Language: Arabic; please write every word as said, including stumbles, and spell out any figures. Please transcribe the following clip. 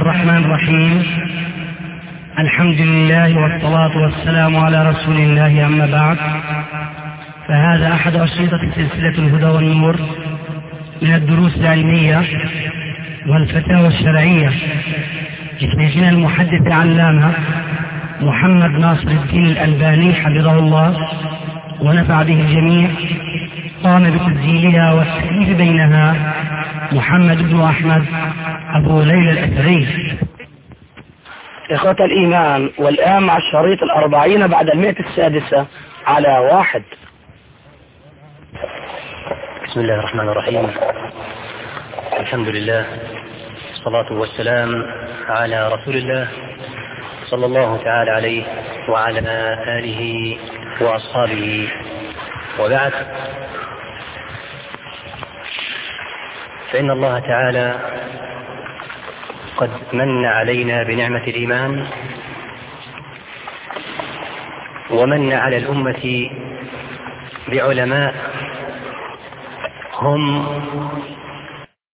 الرحمن الرحيم. الحمد لله والصلاة والسلام على رسول الله، أما بعد، فهذا أحد أشرطة سلسلة الهدى والنور من الدروس العلمية والفتاوى الشرعية لشيخنا المحدث العلامة محمد ناصر الدين الألباني حفظه الله ونفع به الجميع. قام بتسجيلها والتأليف بينها محمد بن أحمد أبو ليلى الأثري. إخوة الإيمان، والآن مع الشريط الأربعين بعد المئة السادسة على واحد. بسم الله الرحمن الرحيم. الحمد لله، الصلاة والسلام على رسول الله صلى الله تعالى عليه وعلى آله وأصحابه، وبعد، فإن الله تعالى قد من علينا بنعمة الإيمان، ومن على الأمة بعلماء هم